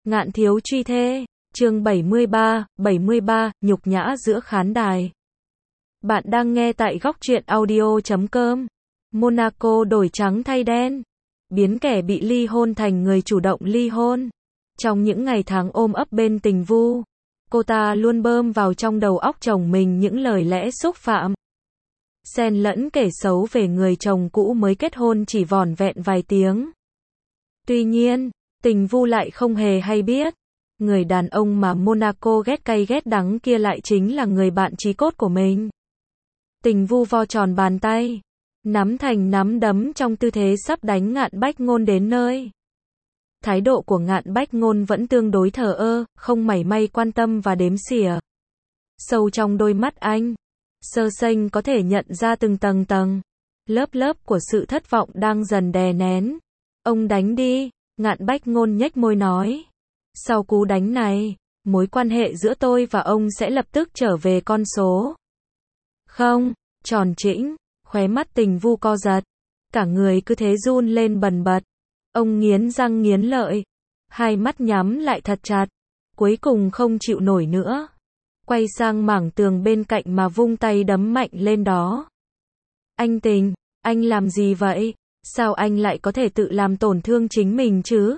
Ngạn thiếu truy thê, chương 73, nhục nhã giữa khán đài. Bạn đang nghe tại góc truyện audio.com. Monaco đổi trắng thay đen, biến kẻ bị ly hôn thành người chủ động ly hôn. Trong những ngày tháng ôm ấp bên tình vu, cô ta luôn bơm vào trong đầu óc chồng mình những lời lẽ xúc phạm, xen lẫn kể xấu về người chồng cũ mới kết hôn chỉ vỏn vẹn vài tiếng. Tuy nhiên, tình vu lại không hề hay biết, người đàn ông mà Monaco ghét cay ghét đắng kia lại chính là người bạn chí cốt của mình. Tình vu vo tròn bàn tay, nắm thành nắm đấm trong tư thế sắp đánh Ngạn Bách Ngôn đến nơi. Thái độ của Ngạn Bách Ngôn vẫn tương đối thờ ơ, không mảy may quan tâm và đếm xỉa. Sâu trong đôi mắt anh, Sơ Sênh có thể nhận ra từng tầng, lớp lớp của sự thất vọng đang dần đè nén. Ông đánh đi, Ngạn Bách Ngôn nhếch môi nói. Sau cú đánh này, mối quan hệ giữa tôi và ông sẽ lập tức trở về con số không. Tròn trĩnh, khóe mắt tình vu co giật, cả người cứ thế run lên bần bật. Ông nghiến răng nghiến lợi, hai mắt nhắm lại thật chặt, cuối cùng không chịu nổi nữa. Quay sang mảng tường bên cạnh mà vung tay đấm mạnh lên đó. Anh Tình, anh làm gì vậy? Sao anh lại có thể tự làm tổn thương chính mình chứ?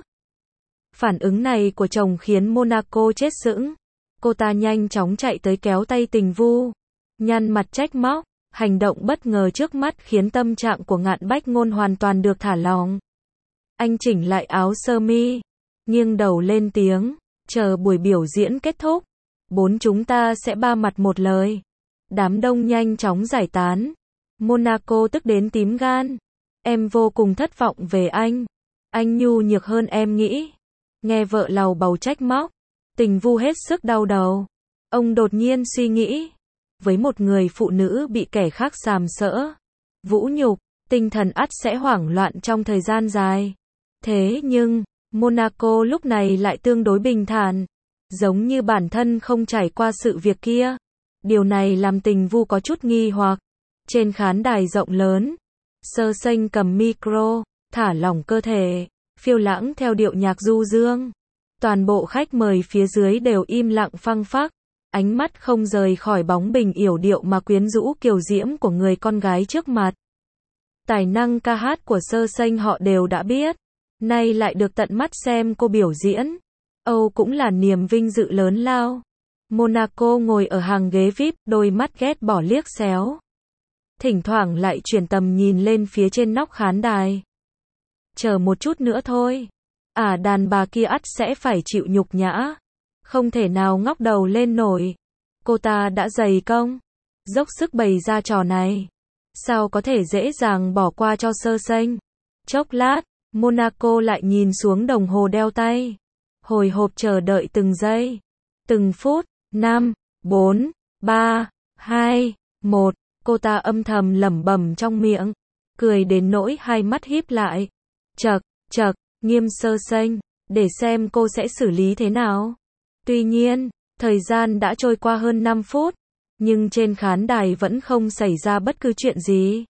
Phản ứng này của chồng khiến Monaco chết sững. Cô ta nhanh chóng chạy tới kéo tay tình vu, nhăn mặt trách móc. Hành động bất ngờ trước mắt khiến tâm trạng của Ngạn Bách Ngôn hoàn toàn được thả lỏng. Anh chỉnh lại áo sơ mi, nghiêng đầu lên tiếng, chờ buổi biểu diễn kết thúc, chúng ta sẽ ba mặt một lời. Đám đông nhanh chóng giải tán. Monaco tức đến tím gan. Em vô cùng thất vọng về anh nhu nhược hơn em nghĩ. Nghe vợ lầu bầu trách móc, tình vu hết sức đau đầu. Ông đột nhiên suy nghĩ, với một người phụ nữ bị kẻ khác sàm sỡ, vũ nhục, tinh thần ắt sẽ hoảng loạn trong thời gian dài. Thế nhưng, Monaco lúc này lại tương đối bình thản, giống như bản thân không trải qua sự việc kia. Điều này làm tình vu có chút nghi hoặc. Trên khán đài rộng lớn, Sơ Sênh cầm micro, thả lỏng cơ thể, phiêu lãng theo điệu nhạc du dương. Toàn bộ khách mời phía dưới đều im lặng phăng phắc, ánh mắt không rời khỏi bóng bình yểu điệu mà quyến rũ kiều diễm của người con gái trước mặt. Tài năng ca hát của Sơ Sênh họ đều đã biết, nay lại được tận mắt xem cô biểu diễn. Âu cũng là niềm vinh dự lớn lao. Monaco ngồi ở hàng ghế VIP, đôi mắt ghét bỏ liếc xéo. Thỉnh thoảng lại chuyển tầm nhìn lên phía trên nóc khán đài. Chờ một chút nữa thôi. Đàn bà kia ắt sẽ phải chịu nhục nhã. Không thể nào ngóc đầu lên nổi. Cô ta đã dày công, dốc sức bày ra trò này. Sao có thể dễ dàng bỏ qua cho Sơ Sênh? Chốc lát, Monaco lại nhìn xuống đồng hồ đeo tay. Hồi hộp chờ đợi từng giây, từng phút. 5, 4, 3, 2, 1. Cô ta âm thầm lẩm bẩm trong miệng, cười đến nỗi hai mắt híp lại. Chậc, Nghiêm Sơ Sênh, để xem cô sẽ xử lý thế nào. Tuy nhiên, thời gian đã trôi qua hơn 5 phút, nhưng trên khán đài vẫn không xảy ra bất cứ chuyện gì.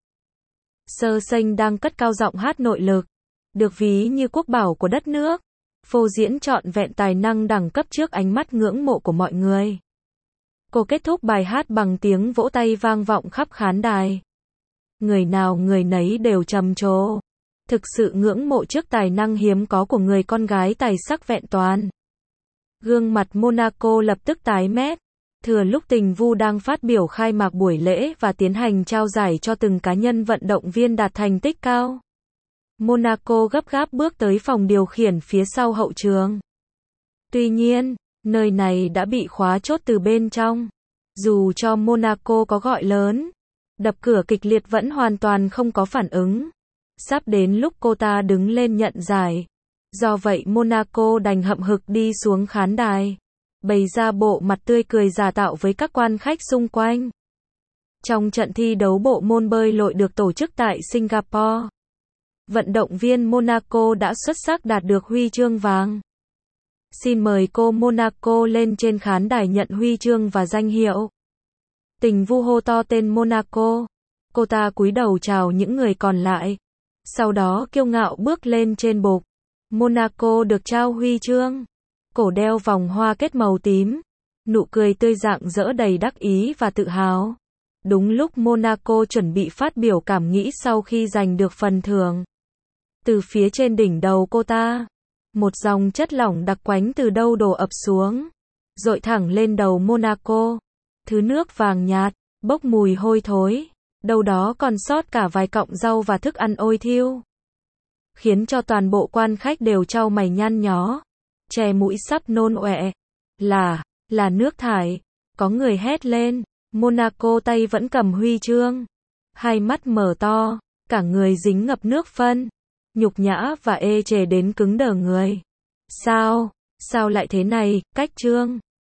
Sơ Sênh đang cất cao giọng hát nội lực, được ví như quốc bảo của đất nước, phô diễn trọn vẹn tài năng đẳng cấp trước ánh mắt ngưỡng mộ của mọi người. Cô kết thúc bài hát bằng tiếng vỗ tay vang vọng khắp khán đài. Người nào người nấy đều trầm trồ, thực sự ngưỡng mộ trước tài năng hiếm có của người con gái tài sắc vẹn toàn. Gương mặt Monaco lập tức tái mét. Thừa lúc tình vu đang phát biểu khai mạc buổi lễ và tiến hành trao giải cho từng cá nhân vận động viên đạt thành tích cao, Monaco gấp gáp bước tới phòng điều khiển phía sau hậu trường. Tuy nhiên, nơi này đã bị khóa chốt từ bên trong. Dù cho Monaco có gọi lớn, đập cửa kịch liệt vẫn hoàn toàn không có phản ứng. Sắp đến lúc cô ta đứng lên nhận giải. Do vậy Monaco đành hậm hực đi xuống khán đài, bày ra bộ mặt tươi cười giả tạo với các quan khách xung quanh. Trong trận thi đấu bộ môn bơi lội được tổ chức tại Singapore, vận động viên Monaco đã xuất sắc đạt được huy chương vàng. Xin mời cô Monaco lên trên khán đài nhận huy chương và danh hiệu. Tình vu hô to tên Monaco. Cô ta cúi đầu chào những người còn lại. Sau đó kiêu ngạo bước lên trên bục. Monaco được trao huy chương. cổ đeo vòng hoa kết màu tím, nụ cười tươi rạng rỡ đầy đắc ý và tự hào. Đúng lúc Monaco chuẩn bị phát biểu cảm nghĩ sau khi giành được phần thưởng. Từ phía trên đỉnh đầu cô ta, một dòng chất lỏng đặc quánh từ đâu đổ ập xuống, dội thẳng lên đầu Monaco. Thứ nước vàng nhạt, bốc mùi hôi thối, đâu đó còn sót cả vài cọng rau và thức ăn ôi thiêu, khiến cho toàn bộ quan khách đều chau mày nhăn nhó, che mũi sắp nôn ọe. Là nước thải, có người hét lên. Monaco tay vẫn cầm huy chương, hai mắt mở to, cả người dính ngập nước phân, nhục nhã và ê chề đến cứng đờ người. Sao lại thế này, cách trương?